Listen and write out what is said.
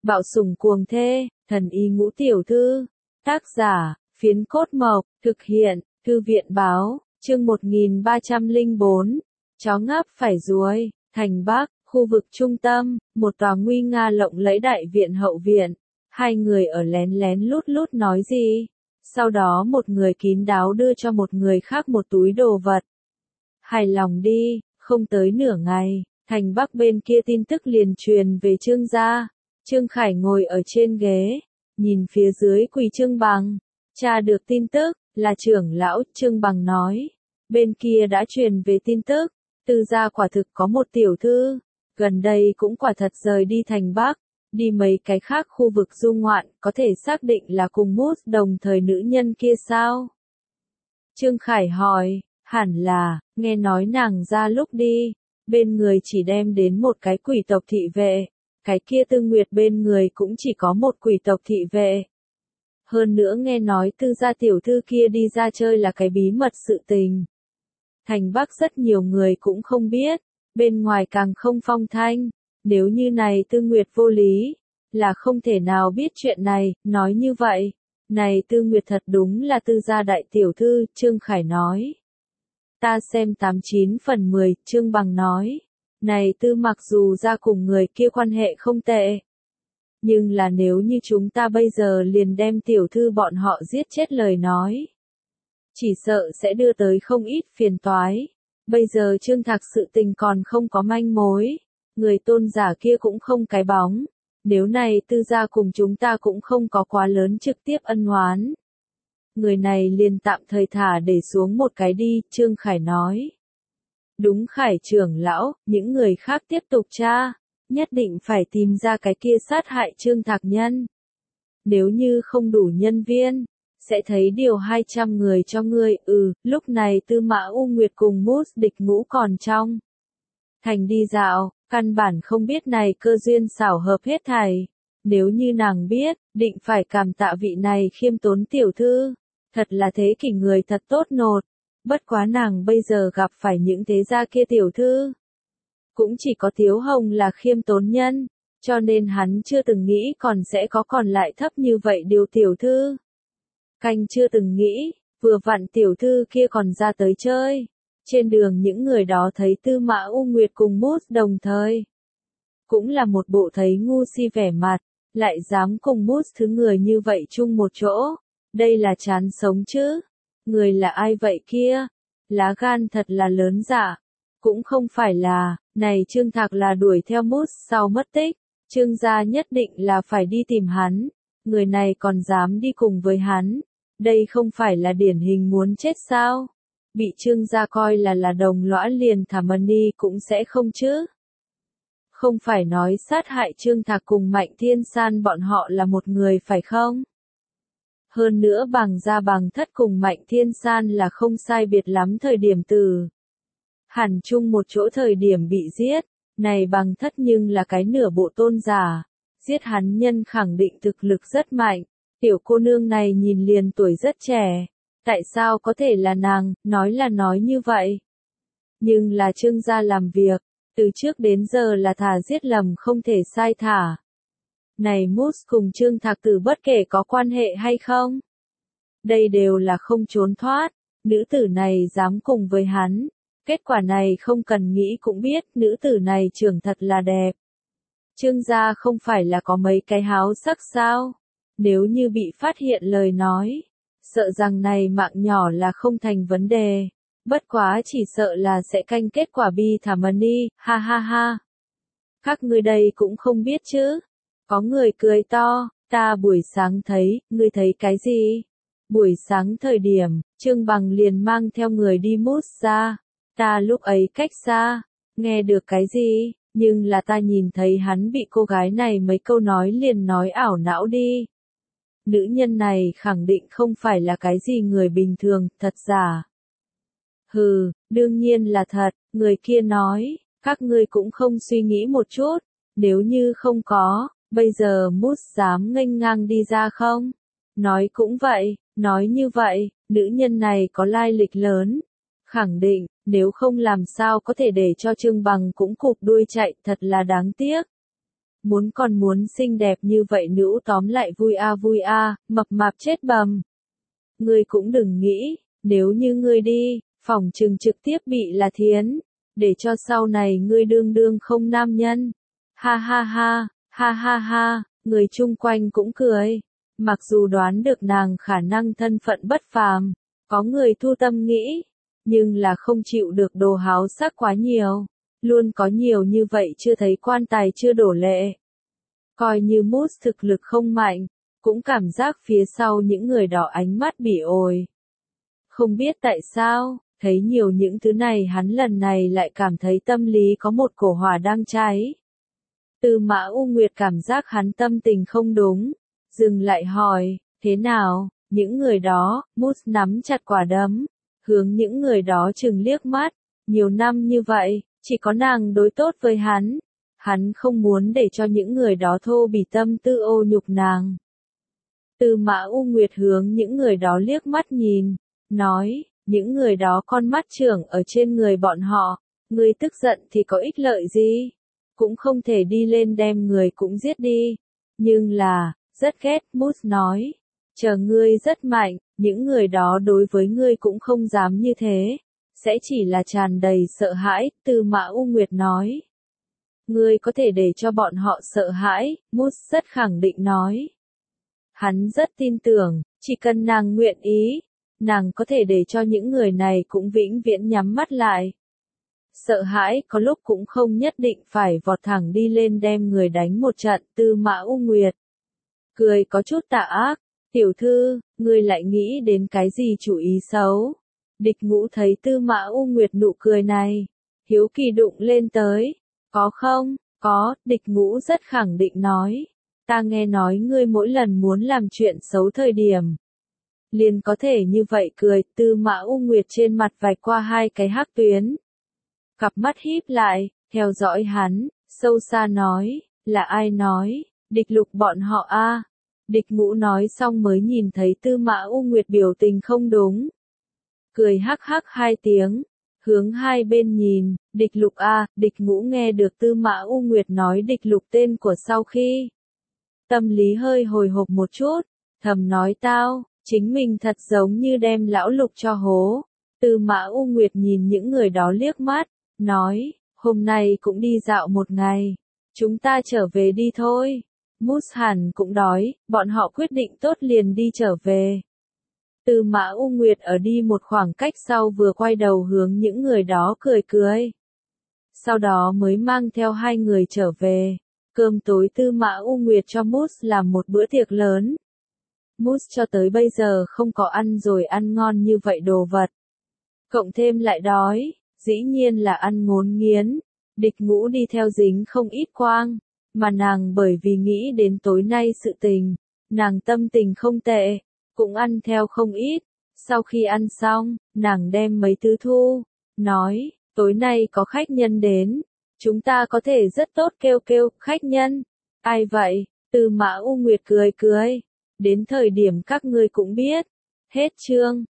Bạo sủng cuồng thê, thần y ngũ tiểu thư. Tác giả, Phiến Cốt Mộc, thực hiện, Thư viện báo, chương 1304. Chó ngáp phải ruồi, thành Bắc, khu vực trung tâm, một tòa nguy nga lộng lẫy đại viện hậu viện. Hai người ở lén lén lút lút nói gì. Sau đó một người kín đáo đưa cho một người khác một túi đồ vật. Hài lòng đi, không tới nửa ngày, thành Bắc bên kia tin tức liền truyền về Trương gia. Trương Khải ngồi ở trên ghế, nhìn phía dưới quỳ Trương Bằng. Tra được tin tức, là trưởng lão, Trương Bằng nói. Bên kia đã truyền về tin tức, Tư gia quả thực có một tiểu thư, gần đây cũng quả thật rời đi thành Bắc, đi mấy cái khác khu vực du ngoạn, có thể xác định là cùng Mút đồng thời nữ nhân kia sao? Trương Khải hỏi, hẳn là, nghe nói nàng ra lúc đi, bên người chỉ đem đến một cái quỷ tộc thị vệ, cái kia Tư Nguyệt bên người cũng chỉ có một quỷ tộc thị vệ. Hơn nữa nghe nói Tư gia tiểu thư kia đi ra chơi là cái bí mật sự tình. Thành Bắc rất nhiều người cũng không biết, bên ngoài càng không phong thanh, nếu như này Tư Nguyệt vô lý, là không thể nào biết chuyện này, nói như vậy. Này Tư Nguyệt thật đúng là Tư gia đại tiểu thư, Trương Khải nói. Ta xem 89 phần 10, Trương Bằng nói. Này Tư mặc dù ra cùng người kia quan hệ không tệ. Nhưng là nếu như chúng ta bây giờ liền đem tiểu thư bọn họ giết chết lời nói. Chỉ sợ sẽ đưa tới không ít phiền toái. Bây giờ Trương Thạc sự tình còn không có manh mối. Người tôn giả kia cũng không cái bóng. Nếu này Tư gia cùng chúng ta cũng không có quá lớn trực tiếp ân oán. Người này liền tạm thời thả để xuống một cái đi, Trương Khải nói. Đúng Khải trưởng lão, những người khác tiếp tục tra, nhất định phải tìm ra cái kia sát hại Trương Thạc nhân. Nếu như không đủ nhân viên, sẽ thấy điều 200 người cho ngươi, lúc này Tư Mã U Nguyệt cùng Mút địch ngũ còn trong. Thành đi dạo, căn bản không biết này cơ duyên xảo hợp hết thảy. Nếu như nàng biết, định phải cảm tạ vị này khiêm tốn tiểu thư. Thật là thế kỷ người thật tốt nột. Bất quá nàng bây giờ gặp phải những thế gia kia tiểu thư. Cũng chỉ có Tiếu Hồng là khiêm tốn nhân, cho nên hắn chưa từng nghĩ còn sẽ có còn lại thấp như vậy điều tiểu thư. Canh chưa từng nghĩ, vừa vặn tiểu thư kia còn ra tới chơi. Trên đường những người đó thấy Tư Mã U Nguyệt cùng Mút đồng thời. Cũng là một bộ thấy ngu si vẻ mặt, lại dám cùng Mút thứ người như vậy chung một chỗ. Đây là chán sống chứ. Người là ai vậy kia? Lá gan thật là lớn dạ. Cũng không phải là, này Trương Thạc là đuổi theo Mút sau mất tích. Trương gia nhất định là phải đi tìm hắn. Người này còn dám đi cùng với hắn. Đây không phải là điển hình muốn chết sao? Bị Trương gia coi là đồng lõa liền thả money cũng sẽ không chứ. Không phải nói sát hại Trương Thạc cùng Mạnh Thiên San bọn họ là một người phải không? Hơn nữa Bằng gia Bằng Thất cùng Mạnh Thiên San là không sai biệt lắm thời điểm từ. Hẳn chung một chỗ thời điểm bị giết, này Bằng Thất nhưng là cái nửa bộ tôn giả. Giết hắn nhân khẳng định thực lực rất mạnh, tiểu cô nương này nhìn liền tuổi rất trẻ. Tại sao có thể là nàng, nói như vậy? Nhưng là Trương gia làm việc, từ trước đến giờ là thà giết lầm không thể sai thả. Này Mút cùng Trương Thạc Tử bất kể có quan hệ hay không? Đây đều là không trốn thoát, nữ tử này dám cùng với hắn. Kết quả này không cần nghĩ cũng biết, nữ tử này trưởng thật là đẹp. Trương gia không phải là có mấy cái háo sắc sao? Nếu như bị phát hiện lời nói, sợ rằng này mạng nhỏ là không thành vấn đề. Bất quá chỉ sợ là sẽ canh kết quả bi thả money, ha ha ha. Các ngươi đây cũng không biết chứ. Có người cười to, ta buổi sáng thấy, ngươi thấy cái gì? Buổi sáng thời điểm, Trương Bằng liền mang theo người đi Mút ra. Ta lúc ấy cách xa, nghe được cái gì, nhưng là ta nhìn thấy hắn bị cô gái này mấy câu nói liền nói ảo não đi. Nữ nhân này khẳng định không phải là cái gì người bình thường, thật giả. Hừ, đương nhiên là thật, người kia nói, các ngươi cũng không suy nghĩ một chút, nếu như không có, bây giờ Mút dám nghênh ngang đi ra không? Nói cũng vậy, nói như vậy, nữ nhân này có lai lịch lớn. Khẳng định, nếu không làm sao có thể để cho Trương Bằng cũng cụp đuôi chạy, thật là đáng tiếc. Muốn còn muốn xinh đẹp như vậy nữ tóm lại vui a, mập mạp chết bầm. Ngươi cũng đừng nghĩ, nếu như ngươi đi, phỏng chừng trực tiếp bị là thiến, để cho sau này ngươi đương đương không nam nhân. Ha ha ha, ha ha ha, người chung quanh cũng cười. Mặc dù đoán được nàng khả năng thân phận bất phàm, có người thu tâm nghĩ, nhưng là không chịu được đồ háo sắc quá nhiều. Luôn có nhiều như vậy chưa thấy quan tài chưa đổ lệ. Coi như Moose thực lực không mạnh, cũng cảm giác phía sau những người đó ánh mắt bỉ ổi. Không biết tại sao, thấy nhiều những thứ này hắn lần này lại cảm thấy tâm lý có một cổ hỏa đang cháy. Tư Mã U Nguyệt cảm giác hắn tâm tình không đúng, dừng lại hỏi, thế nào, những người đó, Moose nắm chặt quả đấm, hướng những người đó chừng liếc mắt, nhiều năm như vậy, chỉ có nàng đối tốt với hắn. Hắn không muốn để cho những người đó thô bỉ tâm tư ô nhục nàng. Tư Mã U Nguyệt hướng những người đó liếc mắt nhìn, nói, những người đó con mắt trưởng ở trên người bọn họ, ngươi tức giận thì có ích lợi gì? Cũng không thể đi lên đem người cũng giết đi. Nhưng là, rất ghét, Moose nói, chờ ngươi rất mạnh, những người đó đối với ngươi cũng không dám như thế, sẽ chỉ là tràn đầy sợ hãi, Tư Mã U Nguyệt nói. Ngươi có thể để cho bọn họ sợ hãi, Moose rất khẳng định nói. Hắn rất tin tưởng, chỉ cần nàng nguyện ý, nàng có thể để cho những người này cũng vĩnh viễn nhắm mắt lại. Sợ hãi có lúc cũng không nhất định phải vọt thẳng đi lên đem người đánh một trận, Tư Mã U Nguyệt. Cười có chút tà ác, tiểu thư, ngươi lại nghĩ đến cái gì chủ ý xấu. Địch Ngũ thấy Tư Mã U Nguyệt nụ cười này, hiếu kỳ đụng lên tới. Có không? Có, Địch Ngũ rất khẳng định nói. Ta nghe nói ngươi mỗi lần muốn làm chuyện xấu thời điểm. Liền có thể như vậy cười, Tư Mã U Nguyệt trên mặt vạch qua hai cái hắc tuyến. Cặp mắt híp lại, theo dõi hắn, sâu xa nói, là ai nói, Địch Lục bọn họ a. Địch Ngũ nói xong mới nhìn thấy Tư Mã U Nguyệt biểu tình không đúng. Cười hắc hắc hai tiếng. Hướng hai bên nhìn, Địch Lục a, Địch Ngũ nghe được Tư Mã U Nguyệt nói Địch Lục tên của sau khi. Tâm lý hơi hồi hộp một chút, thầm nói tao, chính mình thật giống như đem lão Lục cho hố. Tư Mã U Nguyệt nhìn những người đó liếc mắt, nói, hôm nay cũng đi dạo một ngày, chúng ta trở về đi thôi. Moose hẳn cũng đói, bọn họ quyết định tốt liền đi trở về. Tư Mã U Nguyệt ở đi một khoảng cách sau vừa quay đầu hướng những người đó cười cười. Sau đó mới mang theo hai người trở về. Cơm tối Tư Mã U Nguyệt cho Moose làm một bữa tiệc lớn. Moose cho tới bây giờ không có ăn rồi ăn ngon như vậy đồ vật. Cộng thêm lại đói, dĩ nhiên là ăn ngốn nghiến. Địch Ngũ đi theo dính không ít quang, mà nàng bởi vì nghĩ đến tối nay sự tình, nàng tâm tình không tệ, cũng ăn theo không ít. Sau khi ăn xong, nàng đem mấy thứ thu, nói, tối nay có khách nhân đến, chúng ta có thể rất tốt kêu khách nhân. Ai vậy? Tư Mã U Nguyệt cười cười, đến thời điểm các ngươi cũng biết. Hết chương.